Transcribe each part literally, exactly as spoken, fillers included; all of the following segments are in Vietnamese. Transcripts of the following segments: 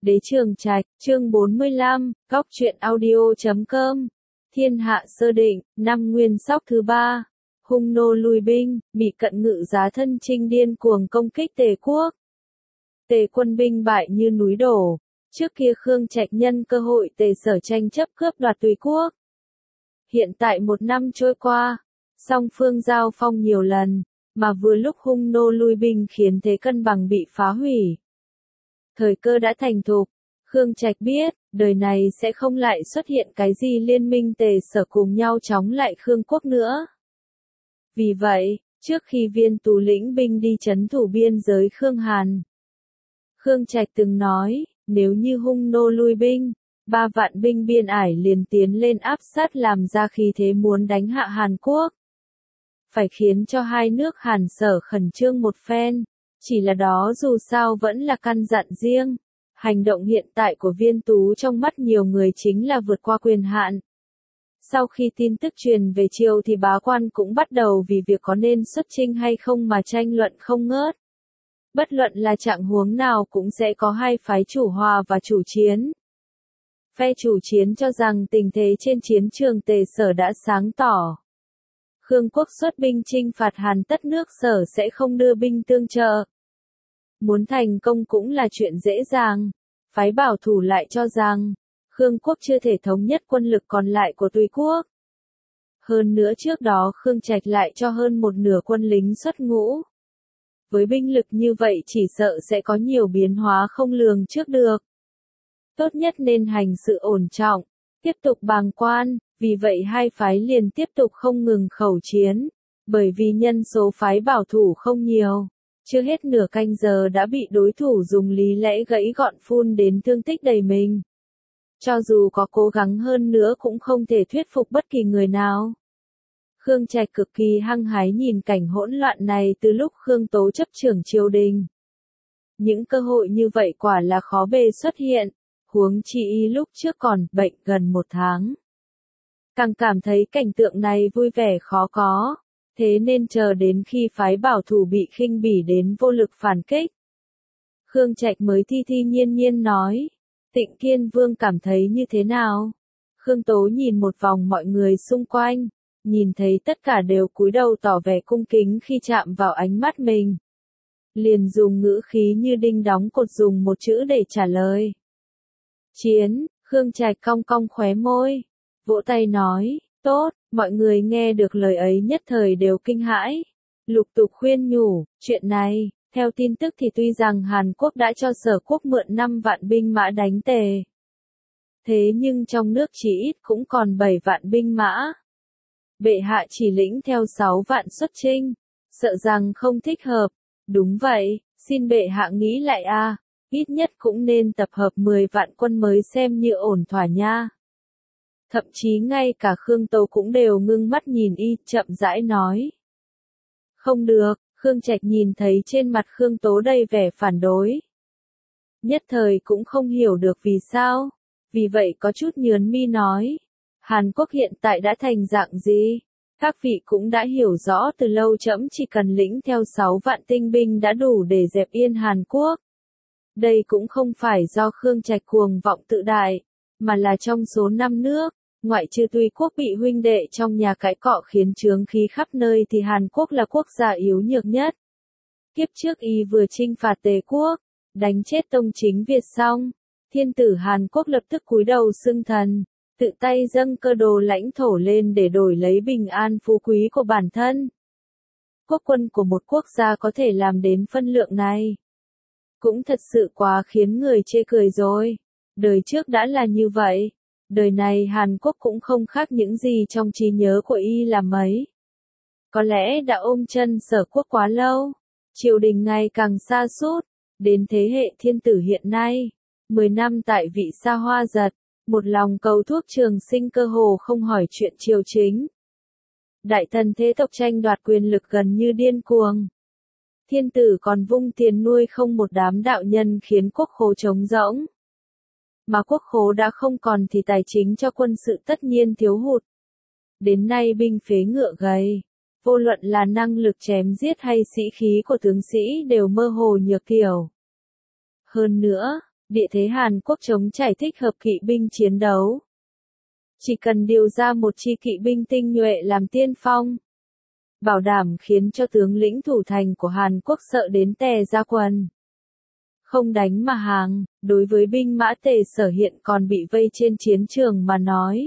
Đế Trường Trạch, chương bốn mươi lăm, góc truyện audio chấm com. Thiên hạ sơ định, năm nguyên sóc thứ ba. Hung nô lui binh, bị cận ngự giá thân chinh điên cuồng công kích Tề quốc. Tề quân binh bại như núi đổ. Trước kia Khương Trạch nhân cơ hội Tề Sở tranh chấp cướp đoạt Tùy quốc. Hiện tại một năm trôi qua, song phương giao phong nhiều lần, mà vừa lúc hung nô lui binh khiến thế cân bằng bị phá hủy. Thời cơ đã thành thục, Khương Trạch biết, đời này sẽ không lại xuất hiện cái gì liên minh Tề Sở cùng nhau chống lại Khương quốc nữa. Vì vậy, trước khi Viên Tú lĩnh binh đi trấn thủ biên giới Khương Hàn, Khương Trạch từng nói, nếu như hung nô lui binh, ba vạn binh biên ải liền tiến lên áp sát làm ra khí thế muốn đánh hạ Hàn Quốc. Phải khiến cho hai nước Hàn Sở khẩn trương một phen. Chỉ là đó dù sao vẫn là căn dặn riêng. Hành động hiện tại của Viên Tú trong mắt nhiều người chính là vượt qua quyền hạn. Sau khi tin tức truyền về triều thì bá quan cũng bắt đầu vì việc có nên xuất chinh hay không mà tranh luận không ngớt. Bất luận là trạng huống nào cũng sẽ có hai phái chủ hòa và chủ chiến. Phe chủ chiến cho rằng tình thế trên chiến trường Tề Sở đã sáng tỏ. Khương quốc xuất binh chinh phạt Hàn tất nước Sở sẽ không đưa binh tương trợ. Muốn thành công cũng là chuyện dễ dàng. Phái bảo thủ lại cho rằng, Khương quốc chưa thể thống nhất quân lực còn lại của Tùy quốc. Hơn nữa trước đó Khương Trạch lại cho hơn một nửa quân lính xuất ngũ. Với binh lực như vậy chỉ sợ sẽ có nhiều biến hóa không lường trước được. Tốt nhất nên hành sự ổn trọng, tiếp tục bàng quan, vì vậy hai phái liền tiếp tục không ngừng khẩu chiến, bởi vì nhân số phái bảo thủ không nhiều. Chưa hết nửa canh giờ đã bị đối thủ dùng lý lẽ gãy gọn phun đến thương tích đầy mình. Cho dù có cố gắng hơn nữa cũng không thể thuyết phục bất kỳ người nào. Khương Trạch cực kỳ hăng hái nhìn cảnh hỗn loạn này từ lúc Khương Tố chấp trưởng triều đình. Những cơ hội như vậy quả là khó bề xuất hiện, huống chi y lúc trước còn bệnh gần một tháng. Càng cảm thấy cảnh tượng này vui vẻ khó có. Thế nên chờ đến khi phái bảo thủ bị khinh bỉ đến vô lực phản kích. Khương Trạch mới thi thi nhiên nhiên nói. Tịnh Kiên Vương cảm thấy như thế nào? Khương Tố nhìn một vòng mọi người xung quanh. Nhìn thấy tất cả đều cúi đầu tỏ vẻ cung kính khi chạm vào ánh mắt mình. Liền dùng ngữ khí như đinh đóng cột dùng một chữ để trả lời. Chiến, Khương Trạch cong cong khóe môi. Vỗ tay nói, tốt. Mọi người nghe được lời ấy nhất thời đều kinh hãi. Lục tục khuyên nhủ, chuyện này, theo tin tức thì tuy rằng Hàn Quốc đã cho Sở quốc mượn năm vạn binh mã đánh Tề. Thế nhưng trong nước chỉ ít cũng còn bảy vạn binh mã. Bệ hạ chỉ lĩnh theo sáu vạn xuất chinh, sợ rằng không thích hợp. Đúng vậy, xin bệ hạ nghĩ lại a, ít nhất cũng nên tập hợp mười vạn quân mới xem như ổn thỏa nha. Thậm chí ngay cả Khương Tố cũng đều ngưng mắt nhìn y, chậm rãi nói. Không được, Khương Trạch nhìn thấy trên mặt Khương Tố đầy vẻ phản đối. Nhất thời cũng không hiểu được vì sao, vì vậy có chút nhớn mi nói. Hàn Quốc hiện tại đã thành dạng gì? Các vị cũng đã hiểu rõ từ lâu trẫm chỉ cần lĩnh theo sáu vạn tinh binh đã đủ để dẹp yên Hàn Quốc. Đây cũng không phải do Khương Trạch cuồng vọng tự đại, mà là trong số năm nước. Ngoại trừ Tùy quốc bị huynh đệ trong nhà cãi cọ khiến chướng khí khắp nơi thì Hàn Quốc là quốc gia yếu nhược nhất. Kiếp trước y vừa chinh phạt Tề quốc, đánh chết tông chính Việt xong, thiên tử Hàn Quốc lập tức cúi đầu xưng thần, tự tay dâng cơ đồ lãnh thổ lên để đổi lấy bình an phú quý của bản thân. Quốc quân của một quốc gia có thể làm đến phân lượng này. Cũng thật sự quá khiến người chê cười rồi. Đời trước đã là như vậy. Đời này Hàn Quốc cũng không khác những gì trong trí nhớ của y là mấy. Có lẽ đã ôm chân Sở quốc quá lâu, triều đình ngày càng sa sút, đến thế hệ thiên tử hiện nay, mười năm tại vị xa hoa giật, một lòng cầu thuốc trường sinh cơ hồ không hỏi chuyện triều chính. Đại thần thế tộc tranh đoạt quyền lực gần như điên cuồng. Thiên tử còn vung tiền nuôi không một đám đạo nhân khiến quốc khố trống rỗng. Mà quốc khố đã không còn thì tài chính cho quân sự tất nhiên thiếu hụt. Đến nay binh phế ngựa gầy, vô luận là năng lực chém giết hay sĩ khí của tướng sĩ đều mơ hồ nhược kiểu. Hơn nữa, địa thế Hàn Quốc trống trải thích hợp kỵ binh chiến đấu. Chỉ cần điều ra một chi kỵ binh tinh nhuệ làm tiên phong, bảo đảm khiến cho tướng lĩnh thủ thành của Hàn Quốc sợ đến tè ra quần. Không đánh mà hàng, đối với binh mã Tề Sở hiện còn bị vây trên chiến trường mà nói.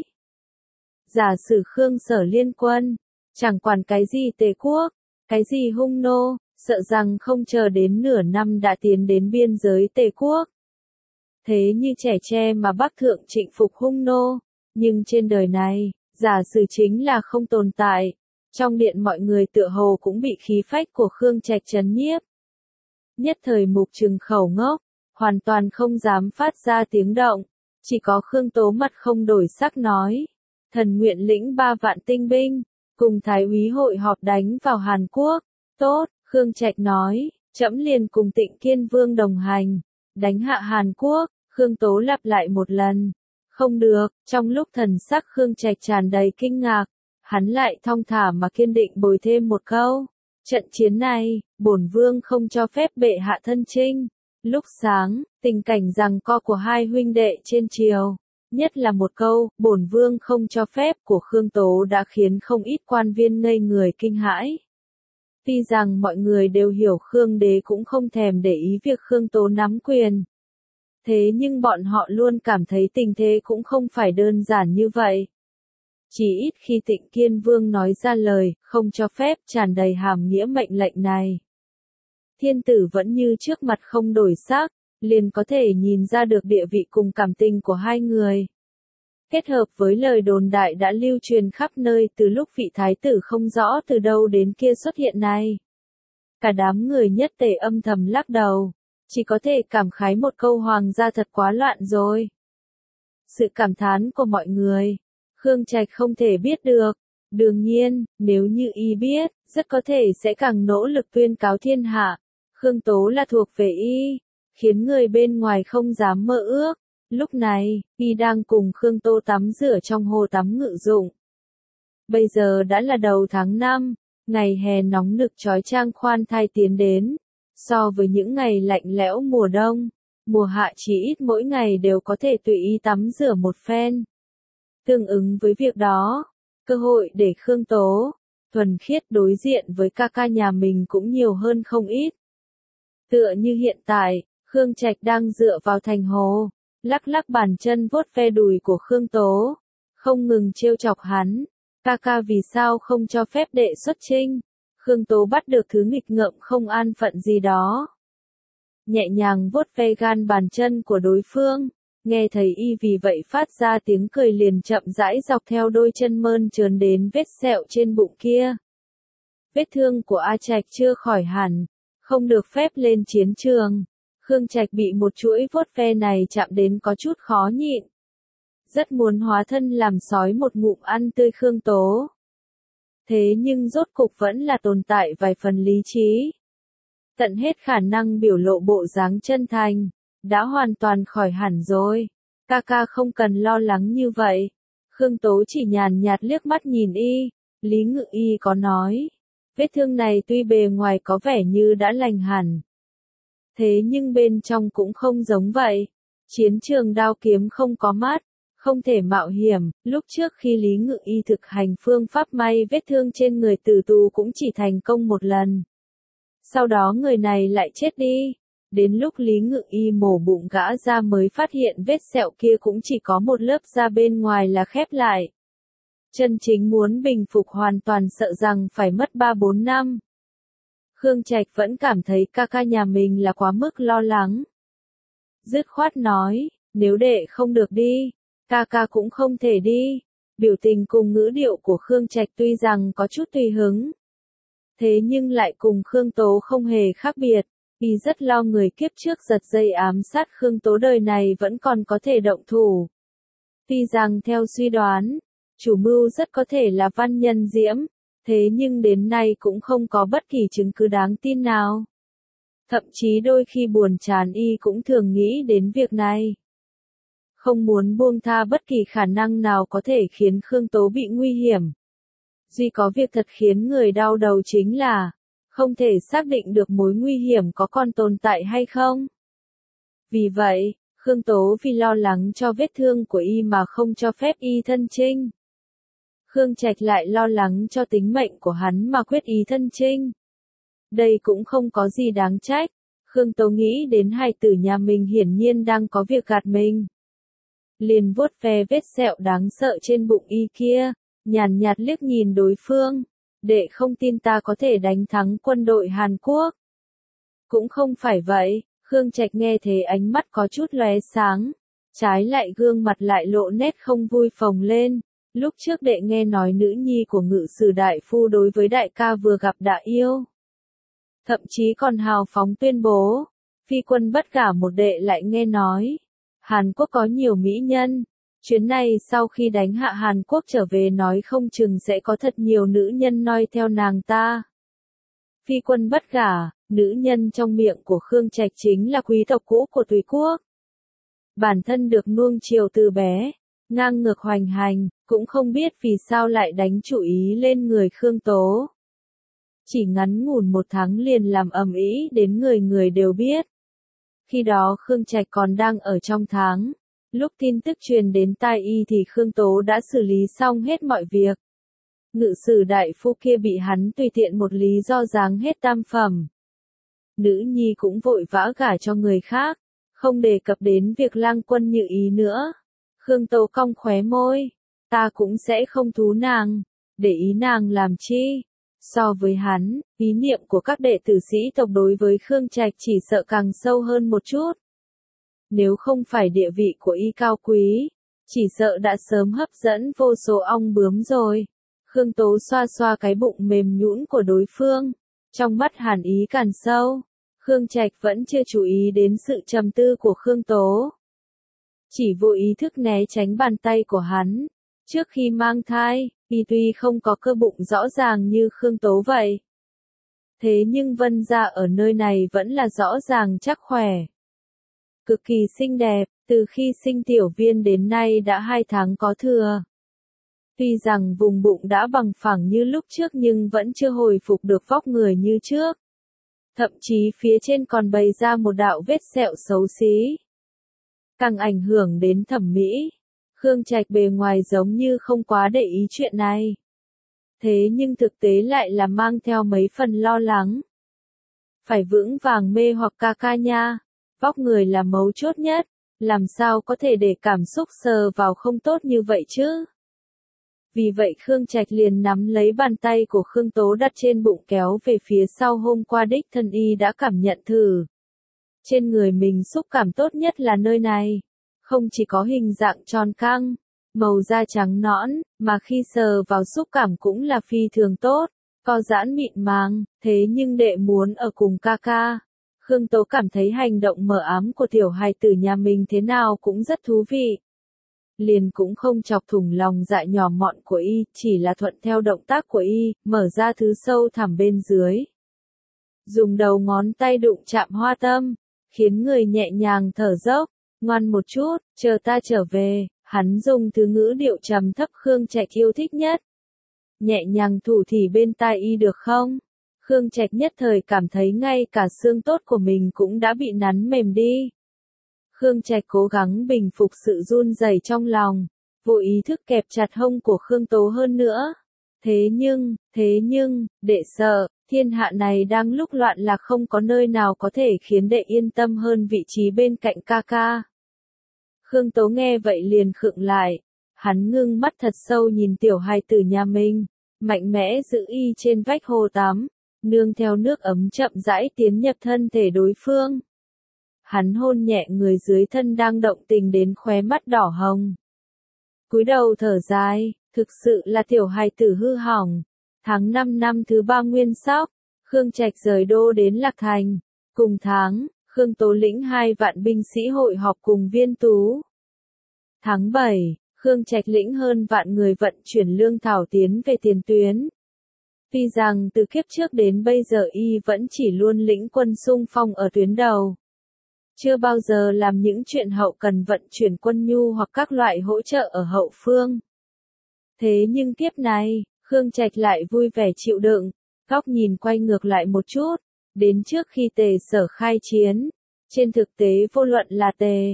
Giả sử Khương Sở liên quân, chẳng quản cái gì Tề quốc, cái gì Hung nô, sợ rằng không chờ đến nửa năm đã tiến đến biên giới Tề quốc. Thế như trẻ tre mà Bắc thượng trịnh phục Hung nô, nhưng trên đời này, giả sử chính là không tồn tại. Trong điện mọi người tựa hồ cũng bị khí phách của Khương Trạch trấn nhiếp. Nhất thời Mục Trừng khẩu ngốc, hoàn toàn không dám phát ra tiếng động, chỉ có Khương Tố mặt không đổi sắc nói. Thần nguyện lĩnh ba vạn tinh binh, cùng Thái úy hội họp đánh vào Hàn Quốc. Tốt, Khương Trạch nói, trẫm liền cùng Tịnh Kiên Vương đồng hành, đánh hạ Hàn Quốc. Khương Tố lặp lại một lần. Không được, trong lúc thần sắc Khương Trạch tràn đầy kinh ngạc, hắn lại thong thả mà kiên định bồi thêm một câu. Trận chiến này, bổn vương không cho phép bệ hạ thân chinh. Lúc sáng, tình cảnh giằng co của hai huynh đệ trên triều, nhất là một câu, bổn vương không cho phép của Khương Tố đã khiến không ít quan viên ngây người kinh hãi. Tuy rằng mọi người đều hiểu Khương đế cũng không thèm để ý việc Khương Tố nắm quyền. Thế nhưng bọn họ luôn cảm thấy tình thế cũng không phải đơn giản như vậy. Chỉ ít khi Tịnh Kiên Vương nói ra lời, không cho phép tràn đầy hàm nghĩa mệnh lệnh này. Thiên tử vẫn như trước mặt không đổi sắc, liền có thể nhìn ra được địa vị cùng cảm tình của hai người. Kết hợp với lời đồn đại đã lưu truyền khắp nơi từ lúc vị thái tử không rõ từ đâu đến kia xuất hiện này. Cả đám người nhất tề âm thầm lắc đầu, chỉ có thể cảm khái một câu hoàng gia thật quá loạn rồi. Sự cảm thán của mọi người, Khương Trạch không thể biết được. Đương nhiên, nếu như y biết, rất có thể sẽ càng nỗ lực tuyên cáo thiên hạ. Khương Tố là thuộc về y, khiến người bên ngoài không dám mơ ước. Lúc này, y đang cùng Khương Tố tắm rửa trong hồ tắm ngự dụng. Bây giờ đã là đầu tháng năm, ngày hè nóng nực chói chang khoan thai tiến đến. So với những ngày lạnh lẽo mùa đông, mùa hạ chỉ ít mỗi ngày đều có thể tùy ý tắm rửa một phen. Tương ứng với việc đó, cơ hội để Khương Tố, thuần khiết đối diện với ca ca nhà mình cũng nhiều hơn không ít. Tựa như hiện tại, Khương Trạch đang dựa vào thành hồ, lắc lắc bàn chân vuốt ve đùi của Khương Tố, không ngừng trêu chọc hắn. Ca ca vì sao không cho phép đệ xuất chinh? Khương Tố bắt được thứ nghịch ngợm không an phận gì đó. Nhẹ nhàng vuốt ve gan bàn chân của đối phương, nghe thấy y vì vậy phát ra tiếng cười liền chậm rãi dọc theo đôi chân mơn trớn đến vết sẹo trên bụng kia. Vết thương của A Trạch chưa khỏi hẳn, không được phép lên chiến trường. Khương Trạch bị một chuỗi vuốt ve này chạm đến có chút khó nhịn. Rất muốn hóa thân làm sói một ngụm ăn tươi Khương Tố. Thế nhưng rốt cục vẫn là tồn tại vài phần lý trí. Tận hết khả năng biểu lộ bộ dáng chân thành, đã hoàn toàn khỏi hẳn rồi. Ca ca không cần lo lắng như vậy. Khương Tố chỉ nhàn nhạt liếc mắt nhìn y, Lý Ngự Y có nói. Vết thương này tuy bề ngoài có vẻ như đã lành hẳn. Thế nhưng bên trong cũng không giống vậy. Chiến trường đao kiếm không có mắt, không thể mạo hiểm. Lúc trước khi Lý Ngự Y thực hành phương pháp may vết thương trên người tử tù cũng chỉ thành công một lần. Sau đó người này lại chết đi. Đến lúc Lý Ngự Y mổ bụng gã ra mới phát hiện vết sẹo kia cũng chỉ có một lớp da bên ngoài là khép lại. Chân chính muốn bình phục hoàn toàn sợ rằng phải mất ba bốn năm. Khương Trạch vẫn cảm thấy ca ca nhà mình là quá mức lo lắng. Dứt khoát nói, nếu đệ không được đi, ca ca cũng không thể đi. Biểu tình cùng ngữ điệu của Khương Trạch tuy rằng có chút tùy hứng. Thế nhưng lại cùng Khương Tố không hề khác biệt. Y rất lo người kiếp trước giật dây ám sát Khương Tố đời này vẫn còn có thể động thủ. Tuy rằng theo suy đoán, chủ mưu rất có thể là Văn Nhân Diễm, thế nhưng đến nay cũng không có bất kỳ chứng cứ đáng tin nào. Thậm chí đôi khi buồn chán y cũng thường nghĩ đến việc này. Không muốn buông tha bất kỳ khả năng nào có thể khiến Khương Tố bị nguy hiểm. Duy có việc thật khiến người đau đầu chính là không thể xác định được mối nguy hiểm có còn tồn tại hay không. Vì vậy, Khương Tố vì lo lắng cho vết thương của y mà không cho phép y thân chinh. Khương Trạch lại lo lắng cho tính mệnh của hắn mà quyết ý thân chinh. Đây cũng không có gì đáng trách. Khương Tố nghĩ đến hài tử nhà mình hiển nhiên đang có việc gạt mình. Liền vuốt ve vết sẹo đáng sợ trên bụng y kia, nhàn nhạt liếc nhìn đối phương. Đệ không tin ta có thể đánh thắng quân đội Hàn Quốc. Cũng không phải vậy, Khương Trạch nghe thế ánh mắt có chút lóe sáng. Trái lại gương mặt lại lộ nét không vui phồng lên. Lúc trước đệ nghe nói nữ nhi của ngự sử đại phu đối với đại ca vừa gặp đã yêu. Thậm chí còn hào phóng tuyên bố, phi quân bất gả một đệ lại nghe nói. Hàn Quốc có nhiều mỹ nhân, chuyến này sau khi đánh hạ Hàn Quốc trở về nói không chừng sẽ có thật nhiều nữ nhân noi theo nàng ta. Phi quân bất gả, nữ nhân trong miệng của Khương Trạch chính là quý tộc cũ của Tùy Quốc. Bản thân được nuông chiều từ bé, ngang ngược hoành hành, cũng không biết vì sao lại đánh chủ ý lên người Khương Tố. Chỉ ngắn ngủn một tháng liền làm ầm ĩ đến người người đều biết. Khi đó Khương Trạch còn đang ở trong tháng. Lúc tin tức truyền đến tai y thì Khương Tố đã xử lý xong hết mọi việc. Ngự sử đại phu kia bị hắn tùy tiện một lý do giáng hết tam phẩm. Nữ nhi cũng vội vã gả cho người khác, không đề cập đến việc lang quân như ý nữa. Khương Tố cong khóe môi, ta cũng sẽ không thú nàng, để ý nàng làm chi. So với hắn, ý niệm của các đệ tử sĩ tộc đối với Khương Trạch chỉ sợ càng sâu hơn một chút. Nếu không phải địa vị của y cao quý, chỉ sợ đã sớm hấp dẫn vô số ong bướm rồi. Khương Tố xoa xoa cái bụng mềm nhũn của đối phương, trong mắt hàn ý càng sâu. Khương Trạch vẫn chưa chú ý đến sự trầm tư của Khương Tố. Chỉ vô ý thức né tránh bàn tay của hắn. Trước khi mang thai, y tuy không có cơ bụng rõ ràng như Khương Tố vậy. Thế nhưng Vân gia ở nơi này vẫn là rõ ràng chắc khỏe. Cực kỳ xinh đẹp, từ khi sinh tiểu viên đến nay đã hai tháng có thừa. Tuy rằng vùng bụng đã bằng phẳng như lúc trước nhưng vẫn chưa hồi phục được vóc người như trước. Thậm chí phía trên còn bày ra một đạo vết sẹo xấu xí. Càng ảnh hưởng đến thẩm mỹ. Khương Trạch bề ngoài giống như không quá để ý chuyện này. Thế nhưng thực tế lại là mang theo mấy phần lo lắng. Phải vững vàng mê hoặc ca ca nha. Vóc người là mấu chốt nhất. Làm sao có thể để cảm xúc sờ vào không tốt như vậy chứ? Vì vậy Khương Trạch liền nắm lấy bàn tay của Khương Tố đặt trên bụng kéo về phía sau. Hôm qua đích thân y đã cảm nhận thử. Trên người mình xúc cảm tốt nhất là nơi này. Không chỉ có hình dạng tròn căng, màu da trắng nõn, mà khi sờ vào xúc cảm cũng là phi thường tốt, co giãn mịn màng, thế nhưng đệ muốn ở cùng ca ca. Khương Tố cảm thấy hành động mờ ám của tiểu hài tử nhà mình thế nào cũng rất thú vị. Liền cũng không chọc thủng lòng dạ nhỏ mọn của y, chỉ là thuận theo động tác của y, mở ra thứ sâu thẳm bên dưới. Dùng đầu ngón tay đụng chạm hoa tâm, khiến người nhẹ nhàng thở dốc. Ngoan một chút, chờ ta trở về, hắn dùng thứ ngữ điệu trầm thấp Khương Trạch yêu thích nhất. Nhẹ nhàng thủ thỉ bên tai y được không? Khương Trạch nhất thời cảm thấy ngay cả xương tốt của mình cũng đã bị nắn mềm đi. Khương Trạch cố gắng bình phục sự run rẩy trong lòng, vô ý thức kẹp chặt hông của Khương Tố hơn nữa. Thế nhưng, thế nhưng, đệ sợ, thiên hạ này đang lúc loạn lạc không có nơi nào có thể khiến đệ yên tâm hơn vị trí bên cạnh ca ca. Khương Tố nghe vậy liền khựng lại, hắn ngưng mắt thật sâu nhìn tiểu hài tử nhà mình, mạnh mẽ giữ y trên vách hồ tắm, nương theo nước ấm chậm rãi tiến nhập thân thể đối phương. Hắn hôn nhẹ người dưới thân đang động tình đến khóe mắt đỏ hồng. Cúi đầu thở dài, thực sự là tiểu hài tử hư hỏng. Tháng năm năm thứ ba Nguyên Sóc, Khương Trạch rời đô đến Lạc Thành. Cùng tháng, Khương Tố lĩnh hai vạn binh sĩ hội họp cùng Viên Tú. Tháng bảy, Khương Trạch lĩnh hơn vạn người vận chuyển lương thảo tiến về tiền tuyến. Tuy rằng từ kiếp trước đến bây giờ y vẫn chỉ luôn lĩnh quân xung phong ở tuyến đầu. Chưa bao giờ làm những chuyện hậu cần vận chuyển quân nhu hoặc các loại hỗ trợ ở hậu phương. Thế nhưng kiếp này, Khương Trạch lại vui vẻ chịu đựng, góc nhìn quay ngược lại một chút, đến trước khi Tề Sở khai chiến. Trên thực tế vô luận là Tề,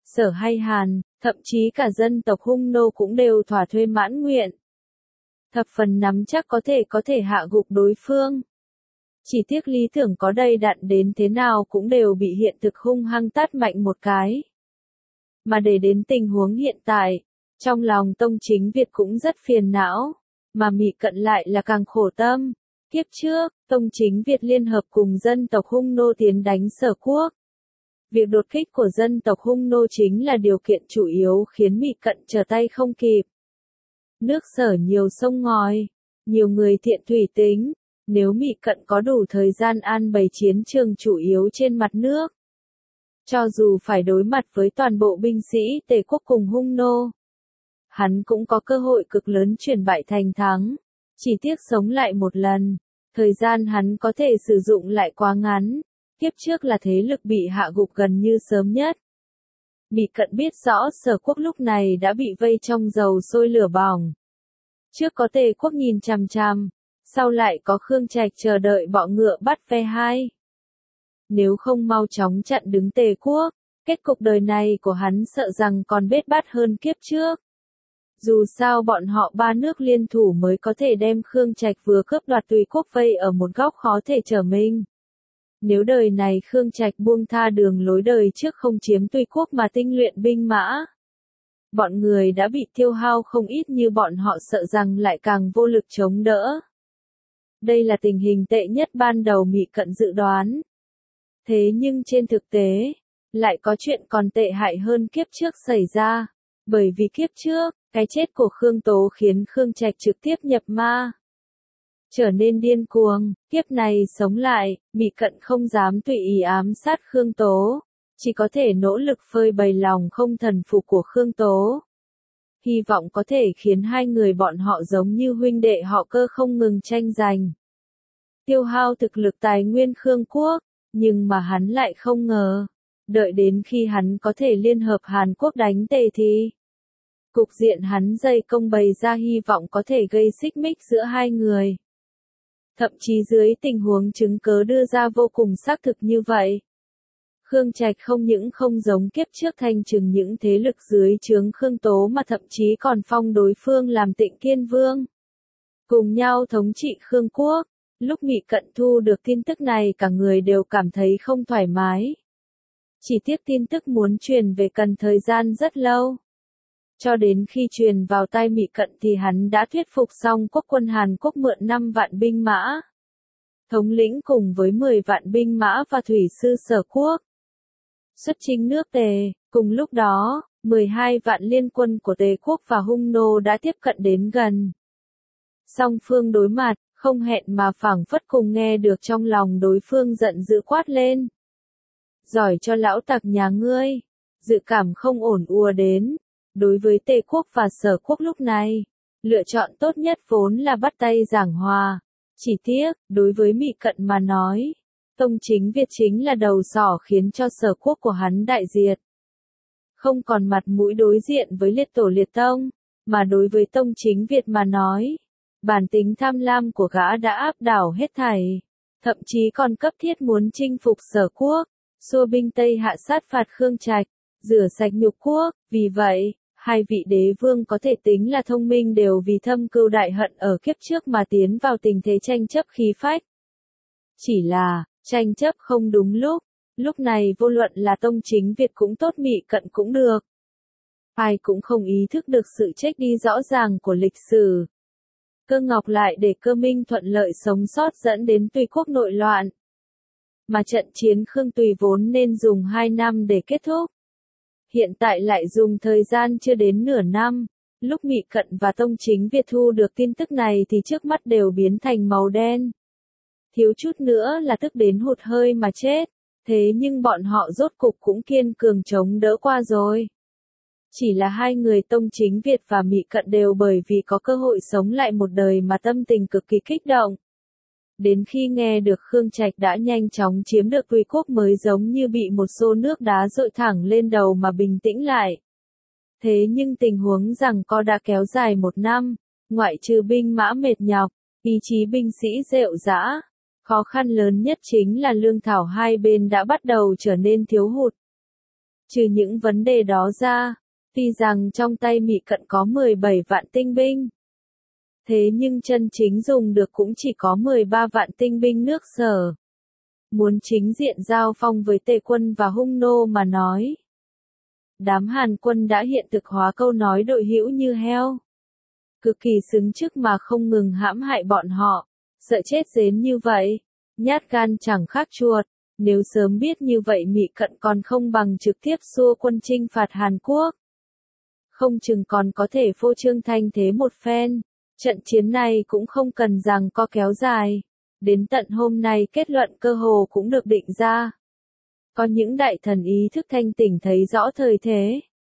Sở hay Hàn, thậm chí cả dân tộc Hung nô cũng đều thỏa thuê mãn nguyện. Thập phần nắm chắc có thể có thể hạ gục đối phương. Chỉ tiếc lý tưởng có đầy đặn đến thế nào cũng đều bị hiện thực hung hăng tát mạnh một cái. Mà để đến tình huống hiện tại, trong lòng Tông Chính Việt cũng rất phiền não, mà Mị Cận lại là càng khổ tâm. Kiếp trước, Tông Chính Việt liên hợp cùng dân tộc Hung nô tiến đánh Sở Quốc. Việc đột kích của dân tộc Hung nô chính là điều kiện chủ yếu khiến Mị Cận trở tay không kịp. Nước Sở nhiều sông ngòi, nhiều người thiện thủy tính, nếu Mị Cận có đủ thời gian an bày chiến trường chủ yếu trên mặt nước, cho dù phải đối mặt với toàn bộ binh sĩ Tề quốc cùng Hung nô, hắn cũng có cơ hội cực lớn chuyển bại thành thắng. Chỉ tiếc sống lại một lần, thời gian hắn có thể sử dụng lại quá ngắn. Kiếp trước là thế lực bị hạ gục gần như sớm nhất. Mị Cận biết rõ Sở Quốc lúc này đã bị vây trong dầu sôi lửa bỏng. Trước có Tề quốc nhìn chằm chằm, sau lại có Khương Trạch chờ đợi bọ ngựa bắt ve hai. Nếu không mau chóng chặn đứng Tề quốc, kết cục đời này của hắn sợ rằng còn bết bát hơn kiếp trước. Dù sao bọn họ ba nước liên thủ mới có thể đem Khương Trạch vừa cướp đoạt Tùy quốc vây ở một góc khó thể trở mình. Nếu đời này Khương Trạch buông tha đường lối đời trước không chiếm Tùy quốc mà tinh luyện binh mã, bọn người đã bị tiêu hao không ít như bọn họ sợ rằng lại càng vô lực chống đỡ. Đây là tình hình tệ nhất ban đầu Mị Cận dự đoán. Thế nhưng trên thực tế, lại có chuyện còn tệ hại hơn kiếp trước xảy ra. Bởi vì kiếp trước, cái chết của Khương Tố khiến Khương Trạch trực tiếp nhập ma. Trở nên điên cuồng, kiếp này sống lại, Mị Cận không dám tùy ý ám sát Khương Tố. Chỉ có thể nỗ lực phơi bày lòng không thần phục của Khương Tố. Hy vọng có thể khiến hai người bọn họ giống như huynh đệ họ Cơ không ngừng tranh giành. Tiêu hao thực lực tài nguyên Khương quốc, nhưng mà hắn lại không ngờ. Đợi đến khi hắn có thể liên hợp Hàn Quốc đánh Tề thì cục diện hắn dây công bày ra hy vọng có thể gây xích mích giữa hai người. Thậm chí dưới tình huống chứng cớ đưa ra vô cùng xác thực như vậy. Khương Trạch không những không giống kiếp trước thanh trừng những thế lực dưới trướng Khương Tố mà thậm chí còn phong đối phương làm Tịnh Kiên Vương. Cùng nhau thống trị Khương quốc, lúc Mị Cận thu được tin tức này cả người đều cảm thấy không thoải mái. Chỉ tiếc tin tức muốn truyền về cần thời gian rất lâu. Cho đến khi truyền vào tai Mị Cận thì hắn đã thuyết phục xong quốc quân Hàn Quốc mượn năm vạn binh mã. Thống lĩnh cùng với mười vạn binh mã và thủy sư Sở quốc. Xuất chinh nước Tề, cùng lúc đó, mười hai vạn liên quân của Tề quốc và Hung nô đã tiếp cận đến gần. Song phương đối mặt, không hẹn mà phảng phất cùng nghe được trong lòng đối phương giận dữ quát lên. Giỏi cho lão tặc nhà ngươi, dự cảm không ổn ùa đến. Đối với Tề quốc và Sở quốc lúc này, lựa chọn tốt nhất vốn là bắt tay giảng hòa. Chỉ tiếc, đối với Mị Cận mà nói, Tông Chính Việt chính là đầu sỏ khiến cho Sở quốc của hắn đại diệt. Không còn mặt mũi đối diện với liệt tổ liệt tông, mà đối với Tông Chính Việt mà nói, bản tính tham lam của gã đã áp đảo hết thảy, thậm chí còn cấp thiết muốn chinh phục Sở quốc, xua binh Tây hạ sát phạt Khương Trạch, rửa sạch nhục quốc. Vì vậy, hai vị đế vương có thể tính là thông minh đều vì thâm cừu đại hận ở kiếp trước mà tiến vào tình thế tranh chấp khí phách. Chỉ là, tranh chấp không đúng lúc, lúc này vô luận là Tông Chính Việt cũng tốt Mị Cận cũng được. Ai cũng không ý thức được sự trách đi rõ ràng của lịch sử. Cơ Ngọc lại để Cơ Minh thuận lợi sống sót dẫn đến Tùy quốc nội loạn. Mà trận chiến Khương Tùy vốn nên dùng hai năm để kết thúc. Hiện tại lại dùng thời gian chưa đến nửa năm. Lúc Mị Cận và Tông Chính Việt thu được tin tức này thì trước mắt đều biến thành màu đen. Thiếu chút nữa là tức đến hụt hơi mà chết. Thế nhưng bọn họ rốt cục cũng kiên cường chống đỡ qua rồi. Chỉ là hai người Tông Chính Việt và Mị Cận đều bởi vì có cơ hội sống lại một đời mà tâm tình cực kỳ kích động. Đến khi nghe được Khương Trạch đã nhanh chóng chiếm được Tùy quốc mới giống như bị một xô nước đá dội thẳng lên đầu mà bình tĩnh lại. Thế nhưng tình huống rằng co đã kéo dài một năm, ngoại trừ binh mã mệt nhọc, ý chí binh sĩ rệu rã. Khó khăn lớn nhất chính là lương thảo hai bên đã bắt đầu trở nên thiếu hụt. Trừ những vấn đề đó ra, tuy rằng trong tay Mị Cận có mười bảy vạn tinh binh, thế nhưng chân chính dùng được cũng chỉ có mười ba vạn tinh binh nước Sở. Muốn chính diện giao phong với Tề quân và Hung nô mà nói. Đám Hàn quân đã hiện thực hóa câu nói đội hữu như heo. Cực kỳ xứng chức mà không ngừng hãm hại bọn họ, sợ chết rến như vậy, nhát gan chẳng khác chuột. Nếu sớm biết như vậy Mị Cận còn không bằng trực tiếp xua quân chinh phạt Hàn Quốc. Không chừng còn có thể phô trương thanh thế một phen. Trận chiến này cũng không cần rằng co kéo dài. Đến tận hôm nay kết luận cơ hồ cũng được định ra. Có những đại thần ý thức thanh tỉnh thấy rõ thời thế.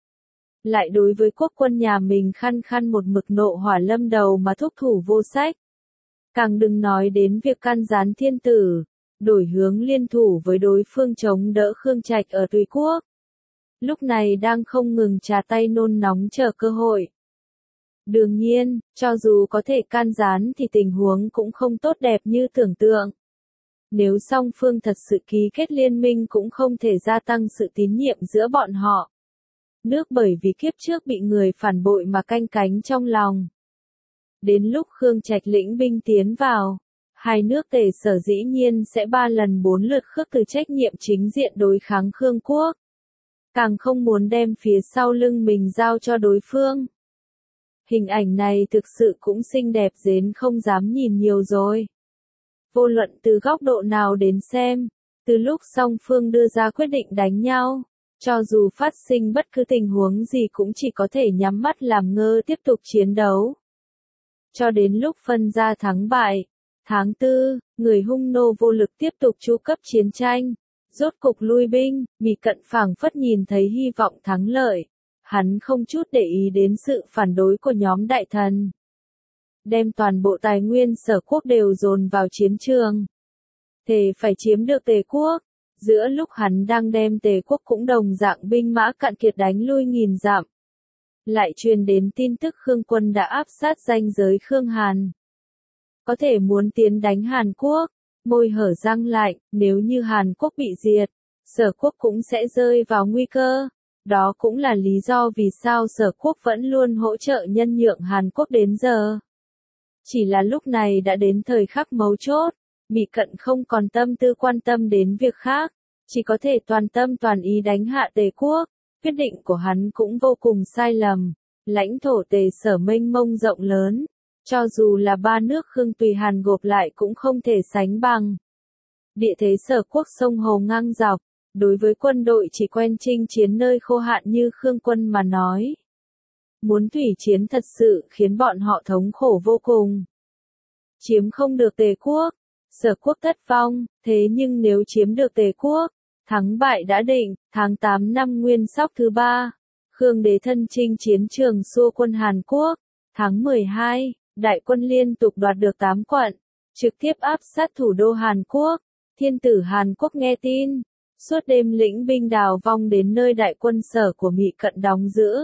Lại đối với quốc quân nhà mình khăn khăn một mực nộ hỏa lâm đầu mà thúc thủ vô sách. Càng đừng nói đến việc can gián thiên tử, đổi hướng liên thủ với đối phương chống đỡ Khương Trạch ở Tùy Quốc. Lúc này đang không ngừng trà tay nôn nóng chờ cơ hội. Đương nhiên, cho dù có thể can gián thì tình huống cũng không tốt đẹp như tưởng tượng. Nếu song phương thật sự ký kết liên minh cũng không thể gia tăng sự tín nhiệm giữa bọn họ. Nước bởi vì kiếp trước bị người phản bội mà canh cánh trong lòng. Đến lúc Khương Trạch lĩnh binh tiến vào, hai nước Tề Sở dĩ nhiên sẽ ba lần bốn lượt khước từ trách nhiệm chính diện đối kháng Khương Quốc. Càng không muốn đem phía sau lưng mình giao cho đối phương. Hình ảnh này thực sự cũng xinh đẹp đến không dám nhìn nhiều rồi. Vô luận từ góc độ nào đến xem, từ lúc song phương đưa ra quyết định đánh nhau, cho dù phát sinh bất cứ tình huống gì cũng chỉ có thể nhắm mắt làm ngơ tiếp tục chiến đấu. Cho đến lúc phân ra thắng bại, tháng tư, người Hung nô vô lực tiếp tục chu cấp chiến tranh, rốt cục lui binh, Mị Cận phảng phất nhìn thấy hy vọng thắng lợi. Hắn không chút để ý đến sự phản đối của nhóm đại thần. Đem toàn bộ tài nguyên Sở quốc đều dồn vào chiến trường. Thề phải chiếm được Tề quốc. Giữa lúc hắn đang đem Tề quốc cũng đồng dạng binh mã cạn kiệt đánh lui nghìn dặm. Lại truyền đến tin tức Khương quân đã áp sát ranh giới Khương Hàn. Có thể muốn tiến đánh Hàn Quốc, môi hở răng lạnh, nếu như Hàn Quốc bị diệt, Sở quốc cũng sẽ rơi vào nguy cơ. Đó cũng là lý do vì sao Sở quốc vẫn luôn hỗ trợ nhân nhượng Hàn Quốc đến giờ. Chỉ là lúc này đã đến thời khắc mấu chốt, Mị Cận không còn tâm tư quan tâm đến việc khác, chỉ có thể toàn tâm toàn ý đánh hạ Tề quốc. Quyết định của hắn cũng vô cùng sai lầm, lãnh thổ Tề Sở mênh mông rộng lớn, cho dù là ba nước Khương Tùy Hàn gộp lại cũng không thể sánh bằng. Địa thế Sở quốc sông hồ ngang dọc. Đối với quân đội chỉ quen chinh chiến nơi khô hạn như Khương quân mà nói. Muốn thủy chiến thật sự khiến bọn họ thống khổ vô cùng. Chiếm không được Tề quốc, Sở quốc thất vong, thế nhưng nếu chiếm được Tề quốc, thắng bại đã định. Tháng tám năm Nguyên Sóc thứ ba, Khương đế thân chinh chiến trường xua quân Hàn Quốc. Tháng mười hai, đại quân liên tục đoạt được tám quận, trực tiếp áp sát thủ đô Hàn Quốc. Thiên tử Hàn Quốc nghe tin. Suốt đêm lĩnh binh đào vong đến nơi đại quân Sở của Mị Cận đóng giữ.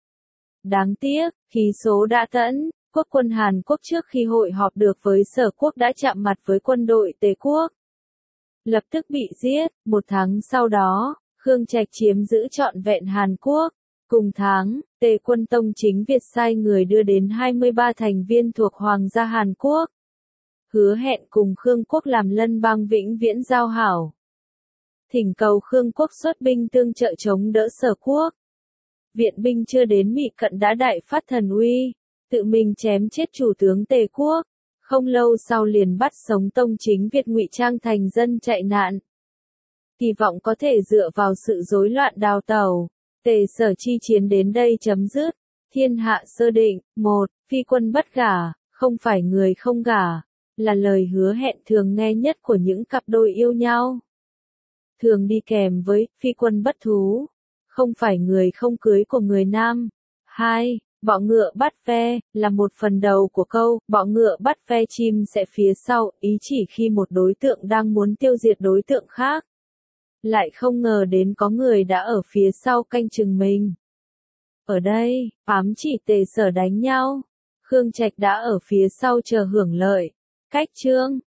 Đáng tiếc, khí số đã tẫn, quốc quân Hàn Quốc trước khi hội họp được với Sở quốc đã chạm mặt với quân đội Tề quốc. Lập tức bị giết, một tháng sau đó, Khương Trạch chiếm giữ trọn vẹn Hàn Quốc. Cùng tháng, Tề quân Tông Chính Việt sai người đưa đến hai mươi ba thành viên thuộc Hoàng gia Hàn Quốc. Hứa hẹn cùng Khương quốc làm lân bang vĩnh viễn giao hảo. Thỉnh cầu Khương quốc xuất binh tương trợ chống đỡ Sở quốc. Viện binh chưa đến Mị Cận đã đại phát thần uy, tự mình chém chết chủ tướng Tề quốc. Không lâu sau liền bắt sống Tông Chính Việt ngụy trang thành dân chạy nạn. Kỳ vọng có thể dựa vào sự rối loạn đào tẩu, Tề Sở chi chiến đến đây chấm dứt. Thiên hạ sơ định. Một. Phi quân bất gả, không phải người không gả, là lời hứa hẹn thường nghe nhất của những cặp đôi yêu nhau. Thường đi kèm với phi quân bất thú, không phải người không cưới của người nam. Hai. Bọ ngựa bắt ve, là một phần đầu của câu, bọ ngựa bắt ve chim sẽ phía sau, ý chỉ khi một đối tượng đang muốn tiêu diệt đối tượng khác. Lại không ngờ đến có người đã ở phía sau canh chừng mình. Ở đây, ám chỉ Tề Sở đánh nhau. Khương Trạch đã ở phía sau chờ hưởng lợi. Cách chương